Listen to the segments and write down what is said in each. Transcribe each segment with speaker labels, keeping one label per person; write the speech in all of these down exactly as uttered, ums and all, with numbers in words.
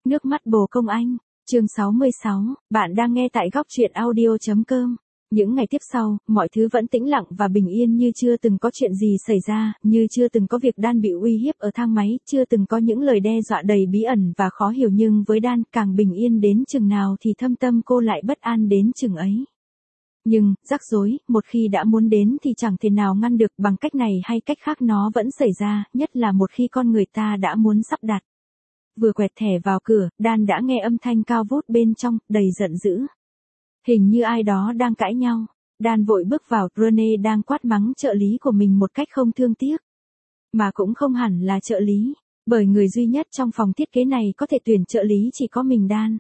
Speaker 1: Nước mắt bồ công anh, chương sáu mươi sáu, bạn đang nghe tại góc truyện audio.com. Những ngày tiếp sau, mọi thứ vẫn tĩnh lặng và bình yên như chưa từng có chuyện gì xảy ra, như chưa từng có việc Dan bị uy hiếp ở thang máy, chưa từng có những lời đe dọa đầy bí ẩn và khó hiểu, nhưng với Dan, càng bình yên đến chừng nào thì thâm tâm cô lại bất an đến chừng ấy. Nhưng, rắc rối, một khi đã muốn đến thì chẳng thể nào ngăn được, bằng cách này hay cách khác nó vẫn xảy ra, nhất là một khi con người ta đã muốn sắp đặt. Vừa quẹt thẻ vào cửa, Dan đã nghe âm thanh cao vút bên trong, đầy giận dữ. Hình như ai đó đang cãi nhau. Dan vội bước vào, Rene đang quát mắng trợ lý của mình một cách không thương tiếc. Mà cũng không hẳn là trợ lý, bởi người duy nhất trong phòng thiết kế này có thể tuyển trợ lý chỉ có mình Dan.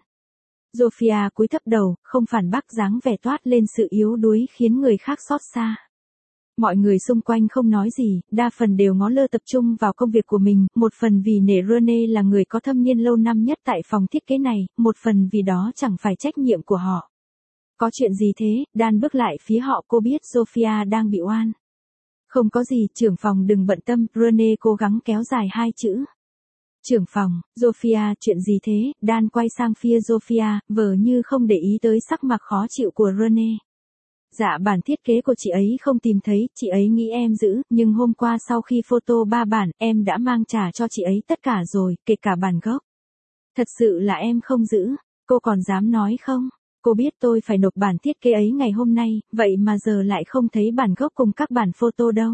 Speaker 1: Sophia cúi thấp đầu, không phản bác, dáng vẻ toát lên sự yếu đuối khiến người khác xót xa. Mọi người xung quanh không nói gì, đa phần đều ngó lơ tập trung vào công việc của mình, một phần vì nể Rene là người có thâm niên lâu năm nhất tại phòng thiết kế này, một phần vì đó chẳng phải trách nhiệm của họ. Có chuyện gì thế? Dan bước lại phía họ, cô biết Sophia đang bị oan. Không có gì, trưởng phòng đừng bận tâm, Rene cố gắng kéo dài hai chữ. Trưởng phòng, Sophia, chuyện gì thế? Dan quay sang phía Sophia, vờ như không để ý tới sắc mặt khó chịu của Rene. Dạ, bản thiết kế của chị ấy không tìm thấy, chị ấy nghĩ em giữ, nhưng hôm qua sau khi photo ba bản, em đã mang trả cho chị ấy tất cả rồi, kể cả bản gốc. Thật sự là em không giữ, cô còn dám nói không? Cô biết tôi phải nộp bản thiết kế ấy ngày hôm nay, vậy mà giờ lại không thấy bản gốc cùng các bản photo đâu.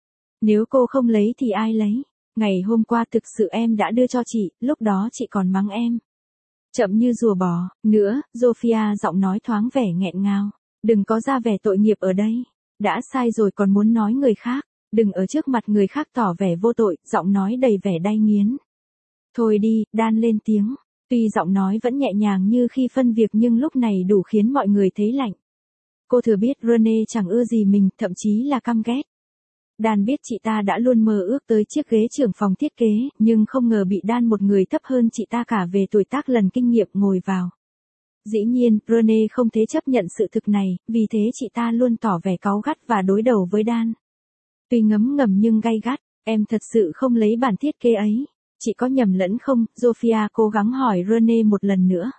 Speaker 1: Nếu cô không lấy thì ai lấy? Ngày hôm qua thực sự em đã đưa cho chị, lúc đó chị còn mắng em. Chậm như rùa bò, nữa, Sophia giọng nói thoáng vẻ nghẹn ngào. Đừng có ra vẻ tội nghiệp ở đây. Đã sai rồi còn muốn nói người khác. Đừng ở trước mặt người khác tỏ vẻ vô tội, giọng nói đầy vẻ đay nghiến. Thôi đi, Dan lên tiếng. Tuy giọng nói vẫn nhẹ nhàng như khi phân việc nhưng lúc này đủ khiến mọi người thấy lạnh. Cô thừa biết Rene chẳng ưa gì mình, thậm chí là căm ghét. Dan biết chị ta đã luôn mơ ước tới chiếc ghế trưởng phòng thiết kế, nhưng không ngờ bị Dan, một người thấp hơn chị ta cả về tuổi tác lần kinh nghiệm, ngồi vào. Dĩ nhiên, Rene không thể chấp nhận sự thực này, vì thế chị ta luôn tỏ vẻ cáu gắt và đối đầu với Dan. Tuy ngấm ngầm nhưng gay gắt, em thật sự không lấy bản thiết kế ấy. Chị có nhầm lẫn không? Sophia cố gắng hỏi Rene một lần nữa.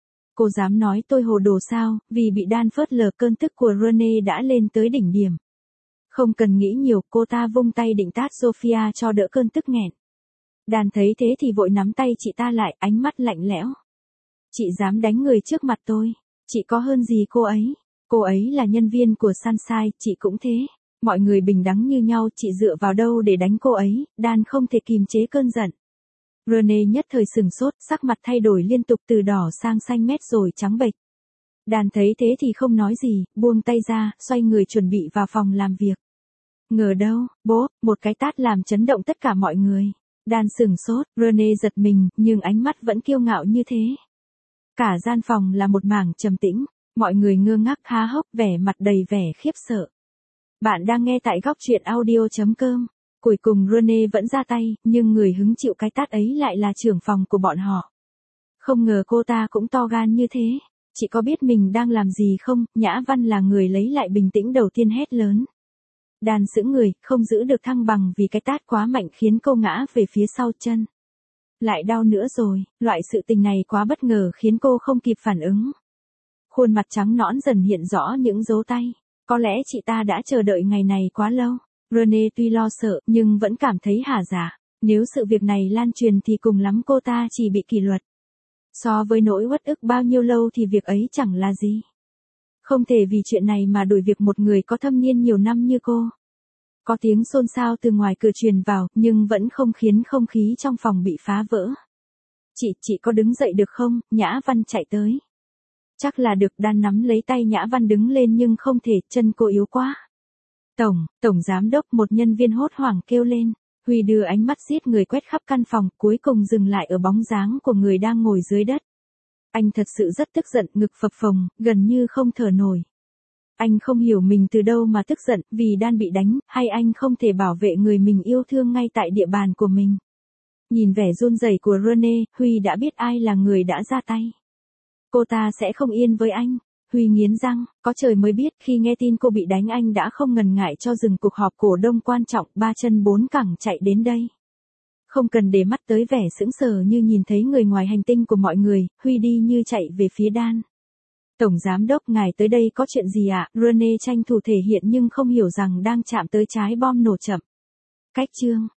Speaker 1: Cô dám nói tôi hồ đồ sao? Vì bị Dan phớt lờ, cơn tức của Rene đã lên tới đỉnh điểm. Không cần nghĩ nhiều, cô ta vung tay định tát Sophia cho đỡ cơn tức nghẹn. Dan thấy thế thì vội nắm tay chị ta lại, ánh mắt lạnh lẽo. Chị dám đánh người trước mặt tôi, chị có hơn gì cô ấy? Cô ấy là nhân viên của Sunshine, chị cũng thế. Mọi người bình đẳng như nhau, chị dựa vào đâu để đánh cô ấy? Dan không thể kìm chế cơn giận. Rene nhất thời sừng sốt, sắc mặt thay đổi liên tục từ đỏ sang xanh mét rồi trắng bệch. Dan thấy thế thì không nói gì, buông tay ra, xoay người chuẩn bị vào phòng làm việc. Ngờ đâu, bố, một cái tát làm chấn động tất cả mọi người. Dan sừng sốt, Rene giật mình, nhưng ánh mắt vẫn kiêu ngạo như thế. Cả gian phòng là một mảng trầm tĩnh, mọi người ngơ ngác há hốc, vẻ mặt đầy vẻ khiếp sợ. Bạn đang nghe tại góc truyện audio.com. Cuối cùng Rene vẫn ra tay, nhưng người hứng chịu cái tát ấy lại là trưởng phòng của bọn họ. Không ngờ cô ta cũng to gan như thế. Chị có biết mình đang làm gì không? Nhã Văn là người lấy lại bình tĩnh đầu tiên hét lớn. Dan sững người, không giữ được thăng bằng vì cái tát quá mạnh khiến cô ngã về phía sau chân. Lại đau nữa rồi, loại sự tình này quá bất ngờ khiến cô không kịp phản ứng. Khuôn mặt trắng nõn dần hiện rõ những dấu tay. Có lẽ chị ta đã chờ đợi ngày này quá lâu. Rene tuy lo sợ nhưng vẫn cảm thấy hả dạ. Nếu sự việc này lan truyền thì cùng lắm cô ta chỉ bị kỷ luật. So với nỗi uất ức bao nhiêu lâu thì việc ấy chẳng là gì. Không thể vì chuyện này mà đuổi việc một người có thâm niên nhiều năm như cô. Có tiếng xôn xao từ ngoài cửa truyền vào, nhưng vẫn không khiến không khí trong phòng bị phá vỡ. Chị, chị có đứng dậy được không? Nhã Văn chạy tới. Chắc là được. Dan nắm lấy tay Nhã Văn đứng lên nhưng không thể, chân cô yếu quá. Tổng, tổng giám đốc, một nhân viên hốt hoảng kêu lên. Huy đưa ánh mắt giết người quét khắp căn phòng, cuối cùng dừng lại ở bóng dáng của người đang ngồi dưới đất. Anh thật sự rất tức giận, ngực phập phồng, gần như không thở nổi. Anh không hiểu mình từ đâu mà tức giận, vì Dan bị đánh, hay anh không thể bảo vệ người mình yêu thương ngay tại địa bàn của mình. Nhìn vẻ run rẩy của Rene, Huy đã biết ai là người đã ra tay. Cô ta sẽ không yên với anh. Huy nghiến răng, có trời mới biết, khi nghe tin cô bị đánh anh đã không ngần ngại cho dừng cuộc họp cổ đông quan trọng, ba chân bốn cẳng chạy đến đây. Không cần để mắt tới vẻ sững sờ như nhìn thấy người ngoài hành tinh của mọi người, Huy đi như chạy về phía Dan. Tổng giám đốc, ngài tới đây có chuyện gì ạ? Rene tranh thủ thể hiện nhưng không hiểu rằng đang chạm tới trái bom nổ chậm. Cách chương